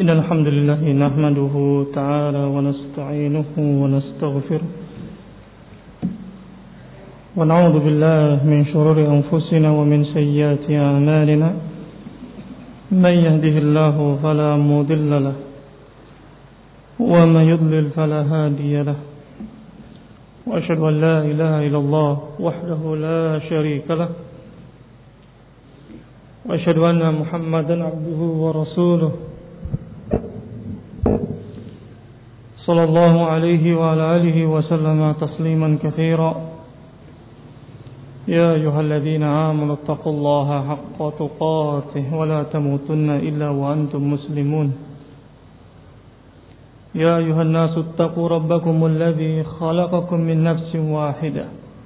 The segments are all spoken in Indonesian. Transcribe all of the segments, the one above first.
إن الحمد لله نحمده تعالى ونستعينه ونستغفره ونعوذ بالله من شرور أنفسنا ومن سيئات أعمالنا من يهده الله فلا مضل له ومن يضلل فلا هادي له وأشهد أن لا إله إلا الله وحده لا شريك له وأشهد أن محمدا عبده ورسوله صلى الله عليه وعلى آله وسلم تسليما كثيرا يا أيها الذين آمنوا اتقوا الله حق تقاته ولا تموتن إلا وأنتم مسلمون يا أيها الناس اتقوا ربكم الذي خلقكم من نفس واحدة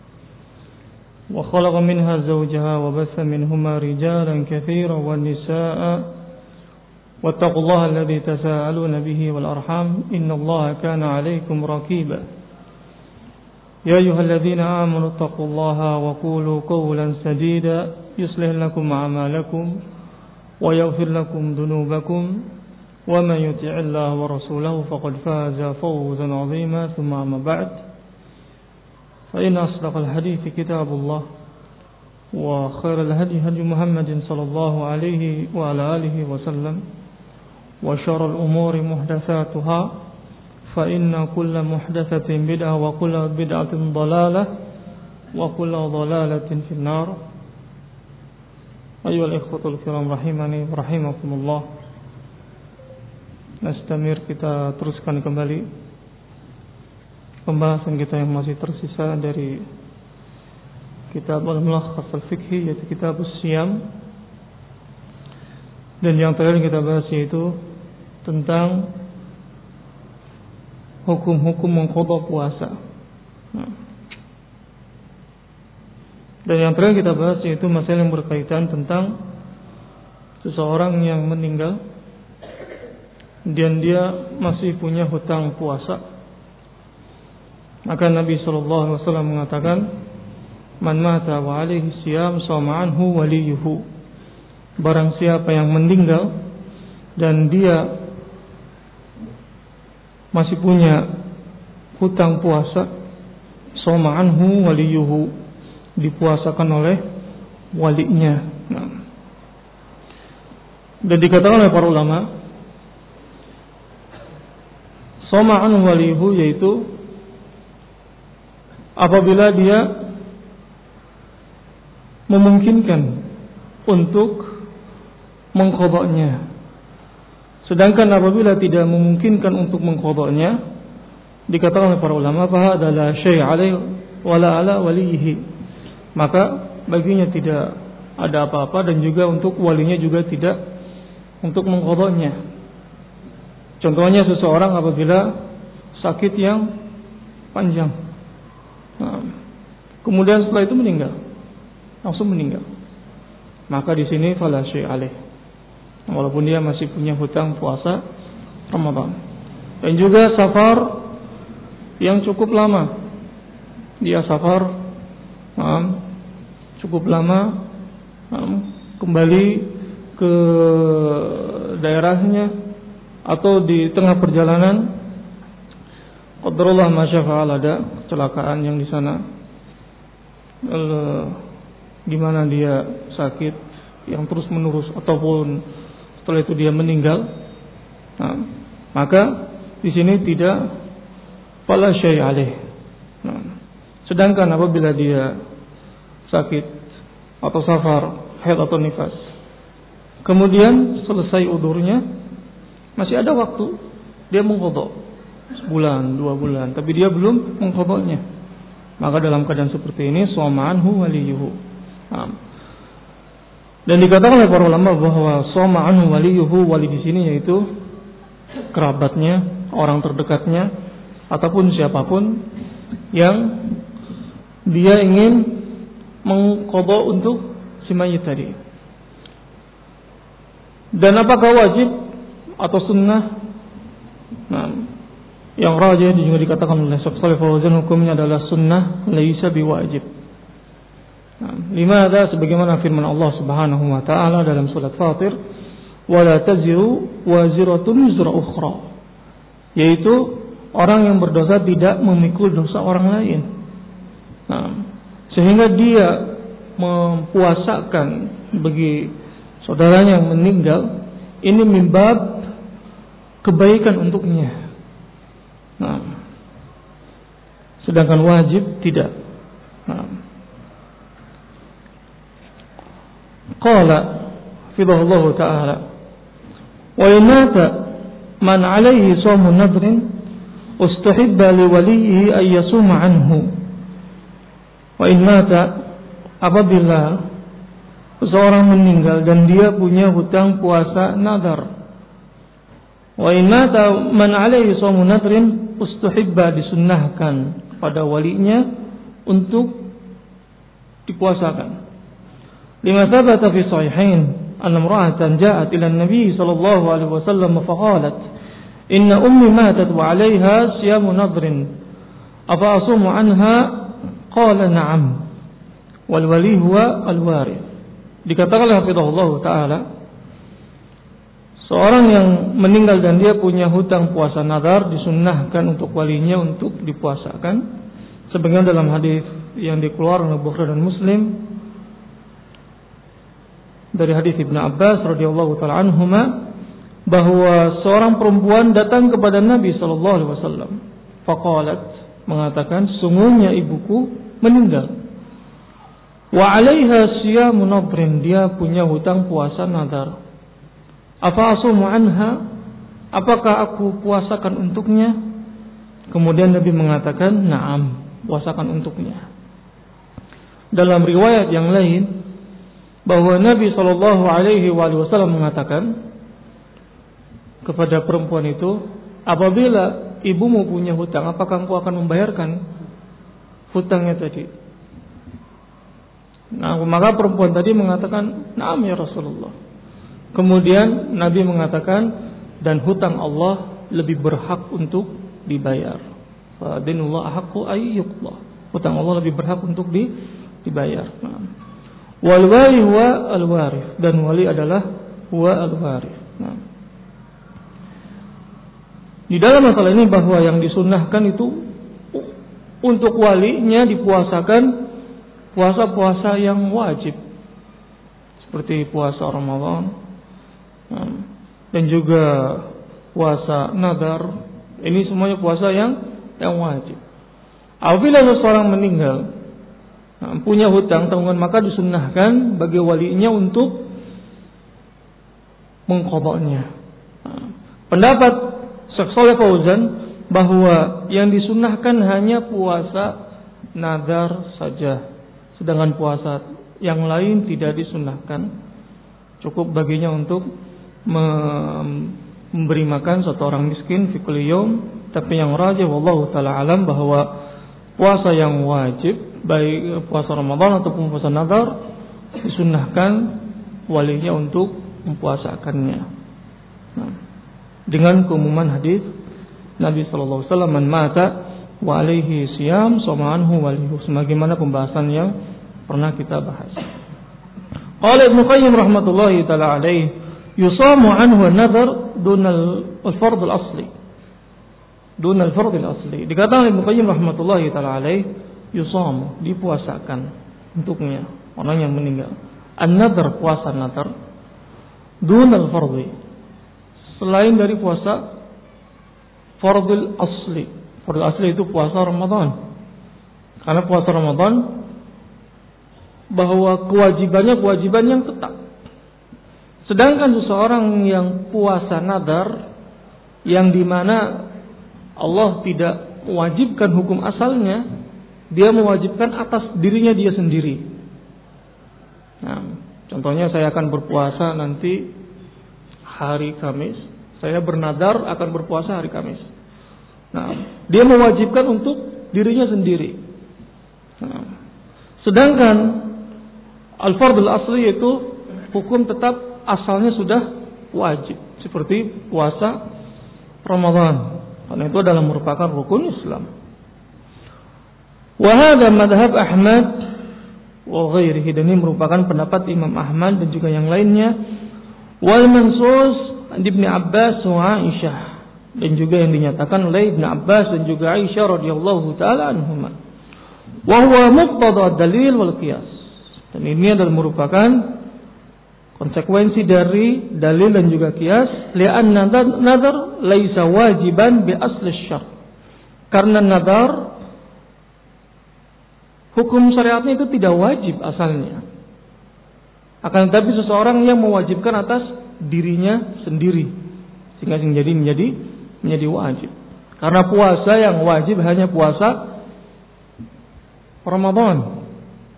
وخلق منها زوجها وبث منهما رجالا كثيرا والنساء واتقوا الله الذي تساءلون به والأرحام إن الله كان عليكم رقيبا يا أيها الذين آمنوا اتقوا الله وقولوا قولا سديدا يصلح لكم أعمالكم ويغفر لكم ذنوبكم ومن يطع الله ورسوله فقد فاز فوزا عظيما ثم أما بعد فإن أصدق الحديث كتاب الله وخير الهدي هدي محمد صلى الله عليه وعلى آله وسلم وشر الأمور محدثاتها فإن كل محدثة بدعة وكل بدعة ضلالة وكل ضلالة في النار أيها الإخوة الكرام rahimani rahimakumullah. Nastamir, kita teruskan kembali pembahasan kita yang masih tersisa dari kitab Al-Mulakhas Al-Fiqhi, yaitu kitab As-Siyam. Dan yang terakhir kita bahas yaitu tentang hukum-hukum mengqadha puasa. Dan yang terakhir kita bahas yaitu masalah yang berkaitan tentang seseorang yang meninggal dan dia masih punya hutang puasa. Maka Nabi SAW mengatakan, man mata wa alaihi siyam shama anhu waliyuhu. Barang siapa yang meninggal dan dia masih punya hutang puasa, shama anhu waliyuhu, dipuasakan oleh walinya. Dan dikatakan oleh para ulama, shama anhu waliyuhu yaitu apabila dia memungkinkan untuk mengqadanya. Sedangkan apabila tidak memungkinkan untuk mengqadanya, dikatakan oleh para ulama, fa hadza la syai' alaihi wala ala walihi. Maka baginya tidak ada apa-apa dan juga untuk walinya juga tidak untuk mengqadanya. Contohnya seseorang apabila sakit yang panjang, kemudian setelah itu meninggal, langsung meninggal, maka di sini fala syai' alaihi, walaupun dia masih punya hutang puasa Ramadan. Dan juga safar yang cukup lama, dia safar cukup lama, kembali ke daerahnya atau di tengah perjalanan qadarullah masyafa'al, ada kecelakaan yang di sana, di mana dia sakit yang terus menerus ataupun setelah itu dia meninggal, maka di sini tidak fala syai' alaih. Sedangkan apabila dia sakit atau safar, haid atau nifas, kemudian selesai udurnya, masih ada waktu dia mengqadha, sebulan, 2 bulan, tapi dia belum mengqadhanya, maka dalam keadaan seperti ini shama anhu waliyuhu. Dan dikatakan oleh para ulama bahwa shama anhu waliyuhu, wali di sini yaitu kerabatnya, orang terdekatnya, ataupun siapapun yang dia ingin mengqadha untuk si mayit tadi. Dan apakah wajib atau sunnah? Yang rajih juga dikatakan oleh Syekh Shalih Fauzan, hukumnya adalah sunnah, laisa biwajib. Limadha? Sebagaimana firman Allah Subhanahu wa taala dalam surat Fatir, wala taziru waziratun wizra ukhra, yaitu orang yang berdosa tidak memikul dosa orang lain. Nah, sehingga dia mempuasakan bagi saudaranya yang meninggal, ini mimbab kebaikan untuknya. Nah, sedangkan wajib tidak. Nah, qala fidahullahu ta'ala, wa inata man alaihi shawmu nadrin ustahibba liwalihi ay yasuma anhu. Wa in mata, apabila seorang meninggal dan dia punya hutang puasa nadar, wa in mata man alaihi shawmu nadrin ustahibba, disunnahkan pada walinya untuk dipuasakan. Lima thabata fi sahihain anna imra'atan ja'at ila an-nabi sallallahu alaihi wasallam faqalat inna ummi matat wa 'alayha siyamu nadrin afa asumu 'anha, qala na'am wal wali huwa al warith. Dikatakan oleh hafizahullah taala, seorang yang meninggal dan dia punya hutang puasa nadar disunnahkan untuk walinya untuk dipuasakan, sebagaimana dalam hadis yang dikeluarkan oleh Bukhari dan Muslim dari hadis Ibnu Abbas radhiyallahu taala anhuma, bahwa seorang perempuan datang kepada Nabi sallallahu alaihi wasallam, faqalat, mengatakan, sungguhnya ibuku meninggal, wa 'alaiha siyamu nadrin, dia punya hutang puasa nadar, afa asumu anha, apakah aku puasakan untuknya? Kemudian Nabi mengatakan, na'am, puasakan untuknya. Dalam riwayat yang lain bahwa Nabi sallallahu alaihi wasallam mengatakan kepada perempuan itu, apabila ibumu punya hutang, apakah engkau akan membayarkan hutangnya tadi? Nah, maka perempuan tadi mengatakan, na'am ya Rasulullah. Kemudian Nabi mengatakan, dan hutang Allah lebih berhak untuk dibayar. Fa dinullah ahaqqu ay yuqda. Hutang Allah lebih berhak untuk dibayar. Nah. Wal wali huwa al warith, dan wali adalah huwa al warith. Nah. Di dalam masalah ini bahwa yang disunnahkan itu untuk walinya dipuasakan puasa-puasa yang wajib, seperti puasa Ramadan dan juga puasa nadar. Ini semuanya puasa yang wajib. Apabila seseorang meninggal punya hutang tanggungan, maka disunnahkan bagi walinya untuk mengqadanya. Pendapat Syekh Shalih Fauzan bahwa yang disunnahkan hanya puasa nadar saja, sedangkan puasa yang lain tidak disunnahkan. Cukup baginya untuk memberi makan satu orang miskin fi kulli yaum. Tapi yang rajih wallahu taala alam bahwa puasa yang wajib, baik puasa Ramadan ataupun puasa nadar, disunnahkan walinya untuk mempuasakannya. Nah, dengan keumuman hadis Nabi sallallahu alaihi wasallam, man mata wa alaihi siyam sama anhu walihu, sebagaimana pembahasan yang pernah kita bahas. Qala Ibnu Qayyim rahmatullahi taala alaihi, yusamu anhu an-nadhar dunal al-fard al-asli. Dunal fard al-asli. Dikatakan Ibnu Qayyim rahmatullahi taala alaihi, yusamu, dipuasakan untuknya orang yang meninggal. An-nadhar, puasa nadhar, dunal fardhi, selain dari puasa fardul asli. Fardul asli itu puasa Ramadan. Karena puasa Ramadan bahwa kewajibannya kewajiban yang tetap. Sedangkan seseorang yang puasa nadar, yang dimana Allah tidak mewajibkan hukum asalnya, dia mewajibkan atas dirinya dia sendiri. Nah, contohnya saya akan berpuasa nanti hari Kamis, saya bernadar akan berpuasa hari Kamis. Nah, dia mewajibkan untuk dirinya sendiri. Nah, sedangkan al-fardul asli itu hukum tetap asalnya sudah wajib, seperti puasa Ramadan. Karena itu adalah merupakan rukun Islam. Wa hadha madhhab Ahmad wa ghairihi, dan ini merupakan pendapat Imam Ahmad dan juga yang lainnya. Wal mansus Ibnu Abbas wa Aisyah, dan juga yang dinyatakan oleh Ibnu Abbas dan juga Aisyah radhiyallahu taala anhuma. Wa huwa muqtada dalil wal qiyas. Dan ini adalah merupakan konsekuensi dari dalil dan juga qiyas. Li'anna nadhar laisa wajiban bi asli syar'i. Karena nadhar hukum syariatnya itu tidak wajib asalnya. Akan tetapi seseorang yang mewajibkan atas dirinya sendiri sehingga menjadi wajib. Karena puasa yang wajib hanya puasa Ramadan.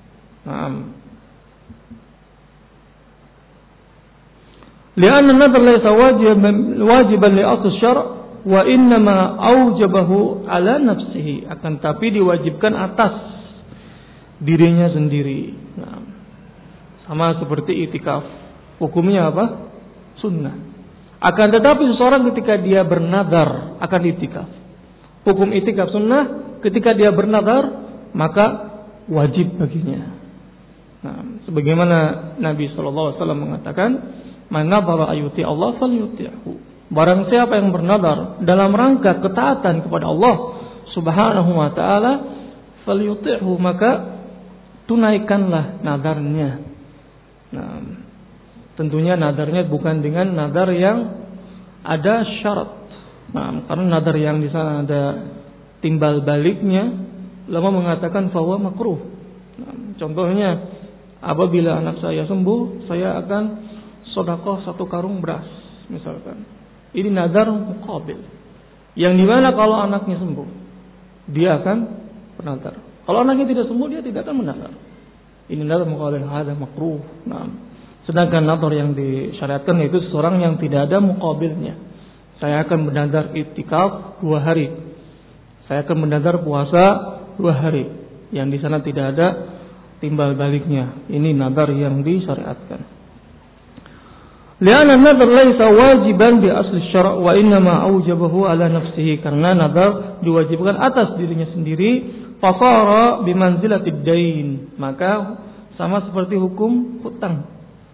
Lianna nadhar laysa wajiban li asl syar' wa innama aujabahu ala nafsihi. Akan tapi diwajibkan atas dirinya sendiri. Sama seperti itikaf. Hukumnya apa? Sunnah. Akan tetapi seseorang ketika dia bernadar akan itikaf, hukum itikaf sunnah. Ketika dia bernadar, maka wajib baginya. Sebagaimana Nabi SAW mengatakan, "Man nadhara ayyuti Allah falyuti'hu." Barang siapa yang bernadar dalam rangka ketaatan kepada Allah Subhanahu wa taala, falyuti'hu, maka tunaikanlah nadarnya. Tentunya nadarnya bukan dengan nadar yang ada syarat. Karena nadar yang di sana ada timbal baliknya, ulama mengatakan fahuwa makruh. Contohnya, apabila anak saya sembuh, saya akan sedekah 1 karung beras, misalkan. Ini nadar muqabil. Yang dimana kalau anaknya sembuh, dia akan bernadar. Kalau anaknya tidak sembuh, dia tidak akan bernadar. Ini nadar muqabil, hada makruh. Sedangkan nadar yang disyariatkan yaitu seseorang yang tidak ada muqabilnya. Saya akan bernadar iktikaf 2 hari. Saya akan bernadar puasa 2 hari. Yang di sana tidak ada timbal baliknya. Ini nadar yang disyariatkan. Lianna nadar laisa wajiban bi asli syara' wa innama aujabahu ala nafsihi. Karena nadar diwajibkan atas dirinya sendiri. Fasara bimanzilatid dain, maka sama seperti hukum hutang.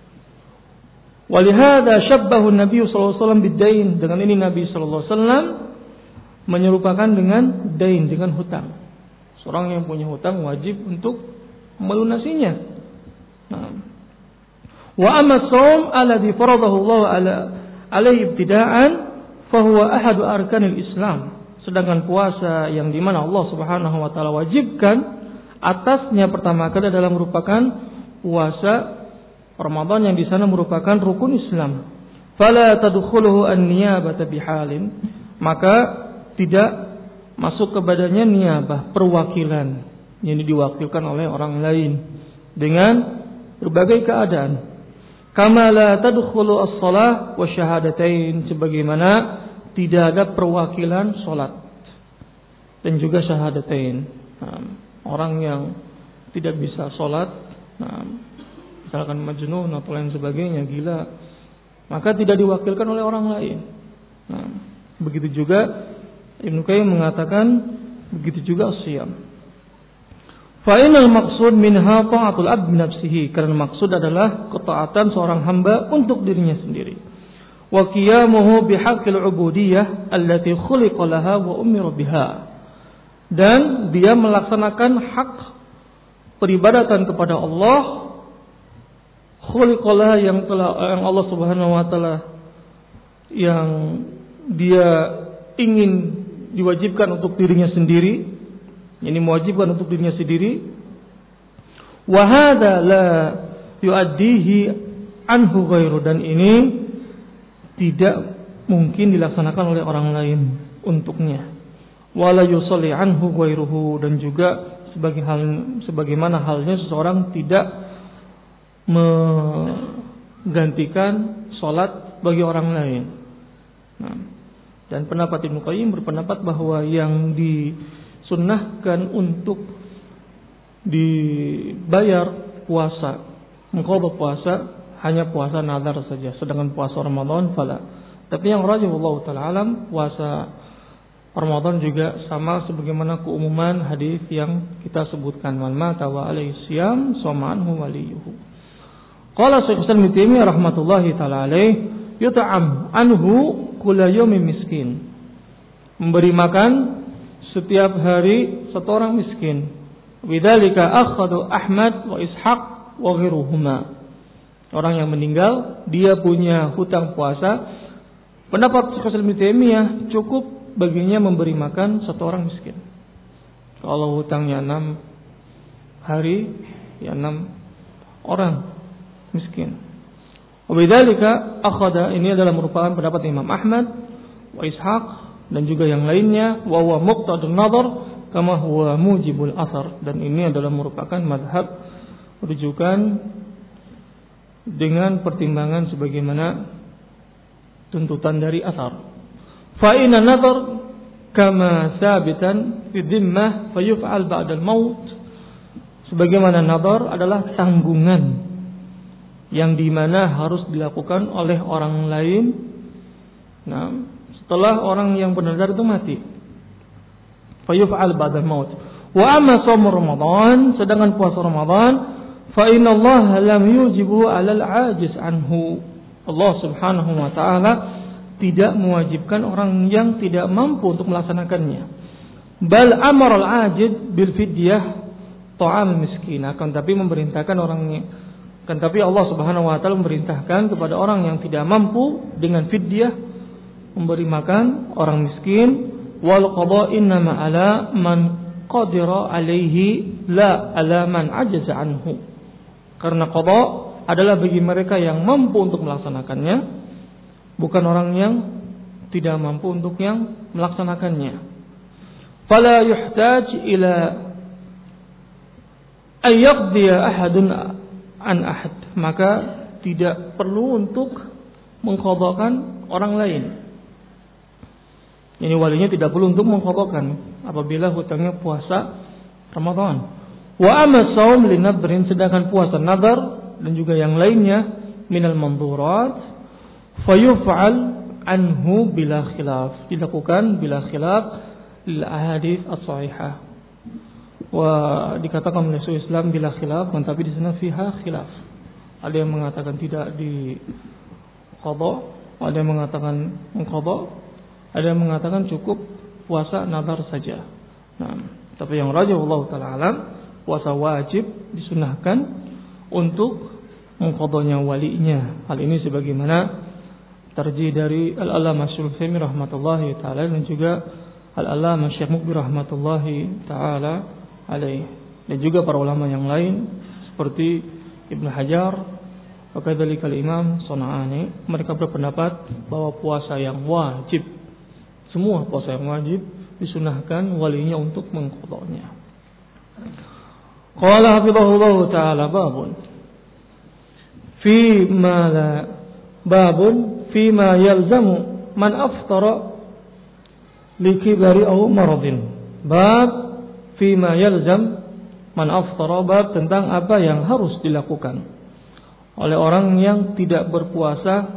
Walihada syabbahu Nabi sallallahu alaihi wasallam bid-dain. Dengan ini Nabi sallallahu alaihi wasallam menyerupakan dengan dain, dengan hutang. Seorang yang punya hutang wajib untuk melunasinya. Wa amma shaum alladhi faradahu Allah alaihi ibtida'an fa huwa ahadu arkanil Islam. Sedangkan puasa yang dimana Allah Subhanahu wa taala wajibkan atasnya pertama kali adalah merupakan puasa Ramadan yang di sana merupakan rukun Islam. Fala tadkhuluhu an-niyabata bihalin, maka tidak masuk kepadanya niyabah, perwakilan yang diwakilkan oleh orang lain dengan berbagai keadaan. Kama la tadkhulu as-shalah wa syahadatain, sebagaimana tidak ada perwakilan salat dan juga syahadatain. Orang yang tidak bisa salat, misalkan majnun atau lain sebagainya, gila, maka tidak diwakilkan oleh orang lain. Begitu juga Ibnu Qayyim mengatakan, begitu juga siyam. Fa inal maqsud minha ta'atul abd bi nafsihi, karena maksud adalah ketaatan seorang hamba untuk dirinya sendiri. Wa qiyamuhu bihaqqil ubudiyyah allati khuliqa laha wa umira biha, dan dia melaksanakan hak peribadatan kepada Allah khuliqa laha, yang Allah Subhanahu wa taala yang dia ingin diwajibkan untuk dirinya sendiri, ini mewajibkan untuk dirinya sendiri. Wa hadza la yuaddihi anhu ghairu, dan ini tidak mungkin dilaksanakan oleh orang lain untuknya. Wala yusalli anhu ghairuhu, dan juga sebagaimana halnya seseorang tidak menggantikan salat bagi orang lain. Dan pendapat Ibnu Qayyim berpendapat bahwa yang disunnahkan untuk dibayar puasa, mengqadha puasa, hanya puasa nazar saja. Sedangkan puasa Ramadan fala. Tapi yang rajih wallahu taala alam, puasa Ramadan juga sama sebagaimana keumuman hadis yang kita sebutkan, man mata wa alaihi siyam sama anhu waliyuhu. Qala Syekh Islam Ibnu Taimiyah rahmatullahi taala alaih, yut'am anhu kulla yawmin miskin. Memberi makan setiap hari satu orang miskin. Bidzalika akhadhu Ahmad wa Ishaq wa ghairuhuma. Orang yang meninggal dia punya hutang puasa. Pendapat Syekh Islam Ibnu Taimiyah cukup baginya memberi makan satu orang miskin. Kalau hutangnya 6 hari, ya 6 orang miskin. Wabidzalika akhadha, ini adalah merupakan pendapat Imam Ahmad wa Ishaq dan juga yang lainnya, wa huwa muqtadun nadhar kama huwa mujibul athar, dan ini adalah merupakan mazhab rujukan dengan pertimbangan sebagaimana tuntutan dari athar. Fa inna nadhar kama sabitan fi dhimmah fayuf'al ba'da al-maut. Sebagaimana nadhar adalah tanggungan yang dimana harus dilakukan oleh orang lain, nah, setelah orang yang benar-benar itu mati. Fayuf'al ba'da al-maut. Wa amma shaum Ramadan, sedangkan puasa Ramadan, fa inna Allah lam yujibu 'alal 'ajiz anhu. Allah Subhanahu wa taala tidak mewajibkan orang yang tidak mampu untuk melaksanakannya. Bal amara al-'ajiz bil fidyah ta'am miskin, akan tapi memerintahkan orangnya, kan tapi Allah Subhanahu wa taala memerintahkan kepada orang yang tidak mampu dengan fidyah memberi makan orang miskin. Wal qada innama ala man qadira alaihi la ala man ajaza anhu. Karena qada adalah bagi mereka yang mampu untuk melaksanakannya, bukan orang yang tidak mampu untuk yang melaksanakannya. Fala yuhtaj ila ayyaqdiya ahadun an ahad, maka tidak perlu untuk mengqadhakan orang lain. Ini walinya tidak perlu untuk mengqadhakan apabila hutangnya puasa Ramadan. Wa amma shaum linadrin, sedangkan puasa nadar dan juga yang lainnya minal mandhurat fayuf'al anhu bila khilaf, dilakukan bila khilaf lil ahadits as-sahihah. Wa dikatakan oleh Syekh Islam bila khilaf, tapi di sana fiha khilaf. Ada yang mengatakan tidak di qada, ada yang mengatakan mengqada, ada yang mengatakan cukup puasa nazar saja. Nah, tapi yang rajih Allah taala alam, puasa wajib disunahkan untuk mengqadanya walinya. Hal ini sebagaimana tarjih dari Al-Allamah Syekh Utsaimin rahmatullahi taala dan juga Al-Allamah Syekh Muqbil rahmatullahi taala alaih, dan juga para ulama yang lain seperti Ibnu Hajar, wakadzalika Imam Shona'ani, mereka berpendapat bahwa puasa yang wajib, semua puasa yang wajib disunahkan walinya untuk mengqadanya. Qala hafizahullah taala babun fi ma yalzamu man aftara likibari aw maradin. Bab fima yalzam man aftara, bab tentang apa yang harus dilakukan oleh orang yang tidak berpuasa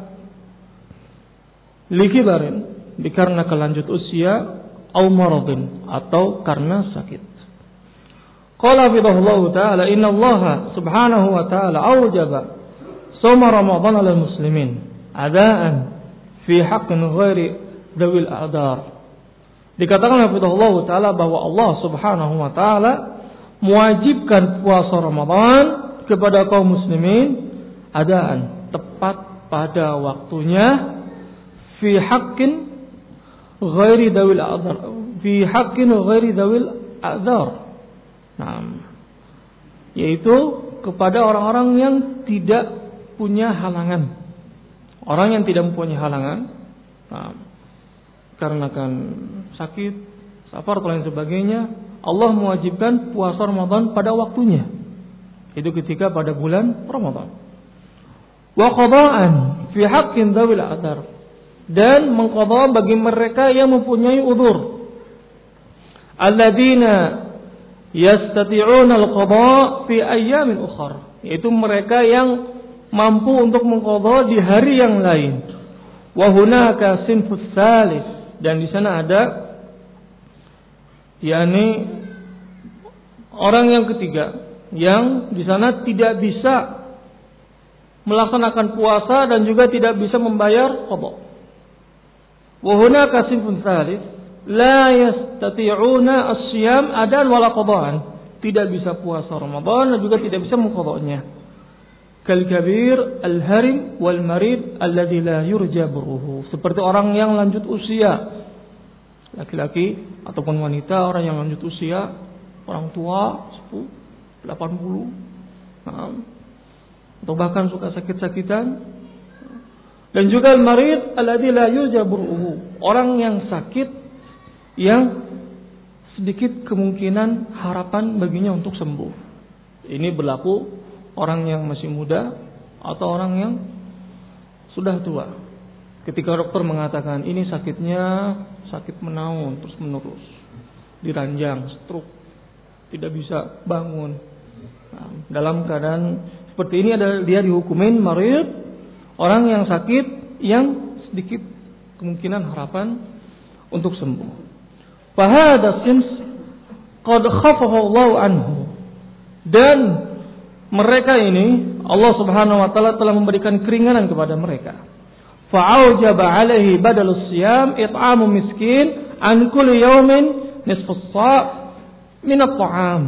likibarin, dikarenakan lanjut usia, au maradin, atau karena sakit. Qala fidahullahu ta'ala inna Allah subhanahu wa ta'ala awjaba sawma Ramadan 'alal muslimin adaan fi haqqin ghairi dawil a'dar. Dikatakan oleh Allah Ta'ala bahwa Allah Subhanahu Wa Ta'ala mewajibkan puasa Ramadan kepada kaum muslimin adaan, tepat pada waktunya, fi haqqin ghairi dawil a'dhar, fi haqqin ghairi dawil a'dhar. Nah, yaitu kepada orang-orang yang tidak punya halangan. Orang yang tidak mempunyai halangan, nah, karena kan sakit, safar atau lain sebagainya, Allah mewajibkan puasa Ramadan pada waktunya. Itu ketika pada bulan Ramadan. Wa qada'an fi haqqin dzawil a'dzar, dan mengqadha bagi mereka yang mempunyai udzur. Alladzina yastati'una al-qada' fi ayyamin ukhra, yaitu mereka yang mampu untuk mengqadha di hari yang lain. Wa hunaka sinfus tsalits, dan di sana ada yakni orang yang ketiga yang di sana tidak bisa melaksanakan puasa dan juga tidak bisa membayar qada. Wa hunaka sinfun tsalits la yastati'una as-siyam adan wala qada'an. Tidak bisa puasa Ramadan dan juga tidak bisa mengqadanya. Kal kabir al-harim wal marid alladzi la yurja burruhu. Seperti orang yang lanjut usia, laki-laki ataupun wanita, orang yang lanjut usia, orang tua 80, atau bahkan suka sakit-sakitan. Dan juga al-marid alladzi la yurja burruhu, orang yang sakit yang sedikit kemungkinan harapan baginya untuk sembuh. Ini berlaku orang yang masih muda atau orang yang sudah tua. Ketika dokter mengatakan ini sakitnya sakit menaun terus menerus, diranjang, stroke, tidak bisa bangun. Nah, dalam keadaan seperti ini dia dihukumin marid, orang yang sakit yang sedikit kemungkinan harapan untuk sembuh. Fahada sins qad khafahu Allah anhu. Dan mereka ini Allah Subhanahu wa taala telah memberikan keringanan kepada mereka. Fa'aujaba 'alaihi badalus siyam it'amu miskin an kulli yawmin nisfus sa' min at-ta'am.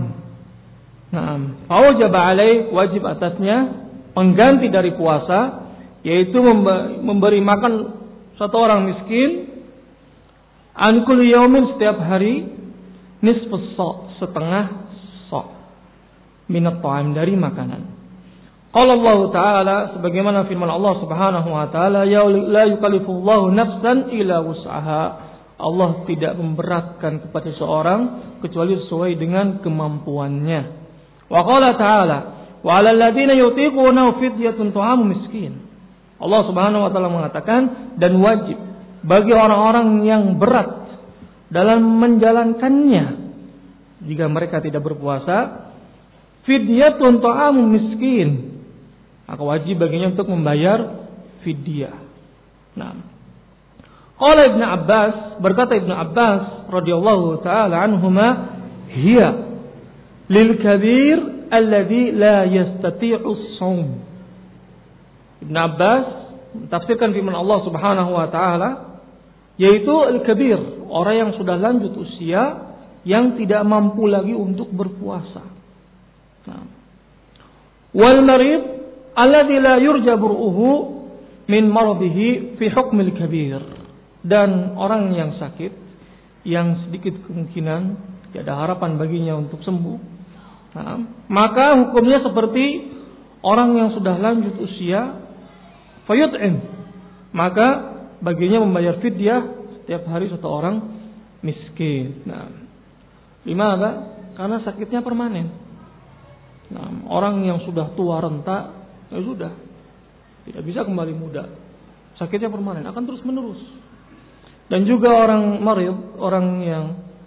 Naam, fa'aujaba 'alaihi, wajib atasnya pengganti dari puasa, yaitu memberi makan satu orang miskin an kulli yawmin, setiap hari, nisfus sa', setengah sa', minat ta'am, dari makanan. Qala Allah Ta'ala, sebagaimana firman Allah Subhanahu wa taala, ya la yukallifullahu nafsan illa wus'aha. Allah tidak memberatkan kepada seorang kecuali sesuai dengan kemampuannya. Wa qala ta'ala, wa 'alal ladzina yutiquna fidyatun ta'amu miskin. Allah Subhanahu wa taala mengatakan, dan wajib bagi orang-orang yang berat dalam menjalankannya jika mereka tidak berpuasa, fidyatun ta'amu miskin, maka wajib baginya untuk membayar fidyah. Nah, qala Ibnu Abbas, berkata Ibnu Abbas radhiyallahu taala anhuma, hiya lil kabir alladhi la yastati'u as-shaum. Ibnu Abbas mentafsirkan firman Allah Subhanahu wa taala, yaitu al-kabir, orang yang sudah lanjut usia yang tidak mampu lagi untuk berpuasa. Nah, wal marid alladzi la yurja bur'uhu min maradihi fi hukmil kabir, dan orang yang sakit yang sedikit kemungkinan tidak ada harapan baginya untuk sembuh. Nah, maka hukumnya seperti orang yang sudah lanjut usia, fayut'im, maka baginya membayar fidyah setiap hari satu orang miskin. Nah, limada? Karena sakitnya permanen. Nah, orang yang sudah tua renta, ya sudah, tidak bisa kembali muda. Sakitnya permanen, akan terus menerus. Dan juga orang marid, orang yang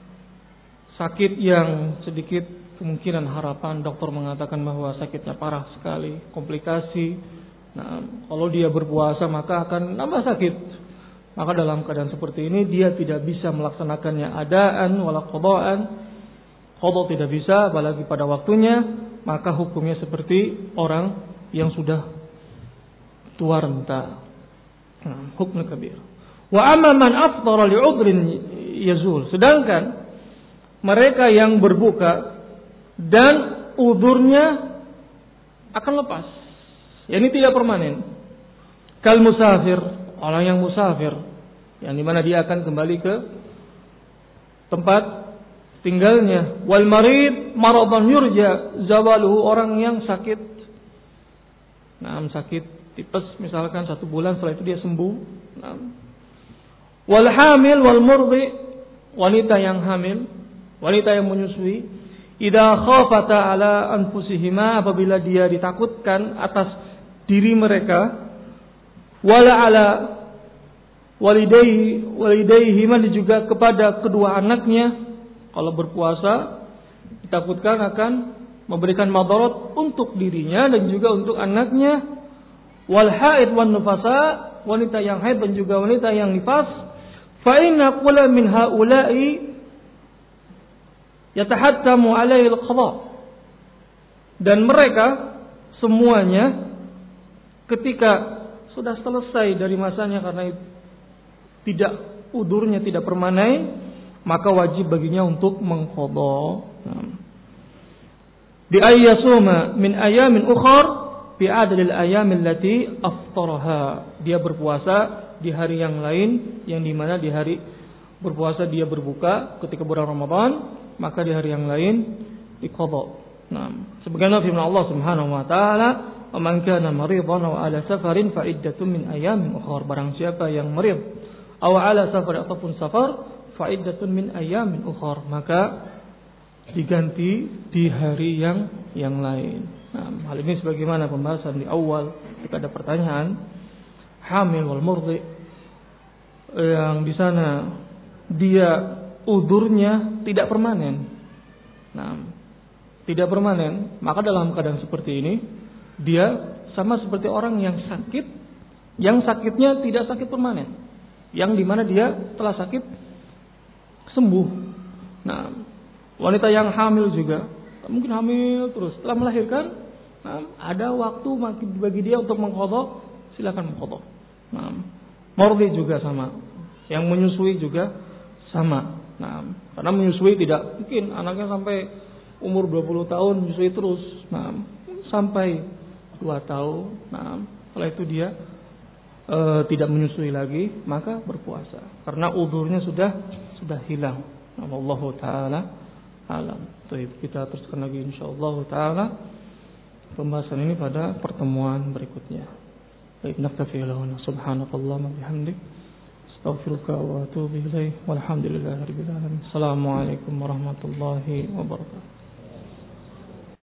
sakit yang sedikit kemungkinan harapan, dokter mengatakan bahwa sakitnya parah sekali, komplikasi. Nah, kalau dia berpuasa maka akan nambah sakit. Maka dalam keadaan seperti ini dia tidak bisa melaksanakannya adaan wala qada'an. Qada tidak bisa, apalagi pada waktunya, maka hukumnya seperti orang yang sudah tua renta. Hukum kabir. Wa amma man aftara li'udrin yazul. Sedangkan mereka yang berbuka dan udurnya akan lepas, ini tidak permanen. Kal musafir, orang yang musafir, yang dimana dia akan kembali ke tempat tinggalnya. Wal marid maradan yurja zawaluhu, orang yang sakit. Nah, sakit tipes misalkan 1 bulan, setelah itu dia sembuh. Nah. Wal hamil wal murdi, wanita yang hamil, wanita yang menyusui, idza khafata ala anfusihima, apabila dia ditakutkan atas diri mereka, wala ala walidaihima, juga kepada kedua anaknya, kalau berpuasa ditakutkan akan memberikan madarat untuk dirinya dan juga untuk anaknya. Wal haid wan nufasa, wanita yang haid dan juga wanita yang nifas, fa inna kulla min haula'i yatahattamu alaihi al-qada, dan mereka semuanya ketika sudah selesai dari masanya karena tidak udurnya tidak permanen, maka wajib baginya untuk mengqadha. Bi ayyasuma min ayamin ukhar bi adadil ayam allati aftaraha. Dia berpuasa di hari yang lain yang di mana di hari berpuasa dia berbuka ketika bulan Ramadan, maka di hari yang lain diqadha. Sebagaimana firman Allah Subhanahu wa taala, "Wa man kana maridan aw ala safarin fa iddatun min ayamin ukhar." Barang siapa yang marid aw ala safar ataupun safar, fa iddatun min ayamin ukhar, maka diganti di hari yang lain. Hal ini sebagaimana pembahasan di awal ketika ada pertanyaan hamil wal murdi yang di sana dia udurnya tidak permanen. Tidak permanen, maka dalam keadaan seperti ini dia sama seperti orang yang sakit, yang sakitnya tidak sakit permanen, yang dimana dia telah sakit sembuh. Wanita yang hamil juga mungkin hamil terus setelah melahirkan, ada waktu bagi dia untuk mengqadha, silakan mengqadha. Murdi juga sama, yang menyusui juga sama. Karena menyusui tidak mungkin anaknya sampai umur 20 tahun menyusui terus. Sampai 2 tahun. Setelah itu dia tidak menyusui lagi, maka berpuasa karena udurnya sudah hilang. Wallahu taala alam. Baik, kita teruskan lagi insyaallah taala pembahasan ini pada pertemuan berikutnya. Baik, naktafi lahuna subhanakallahumma bihamdik astaghfiruka wa atubu ilaik walhamdulillahirabbil alamin. Assalamualaikum warahmatullahi wabarakatuh.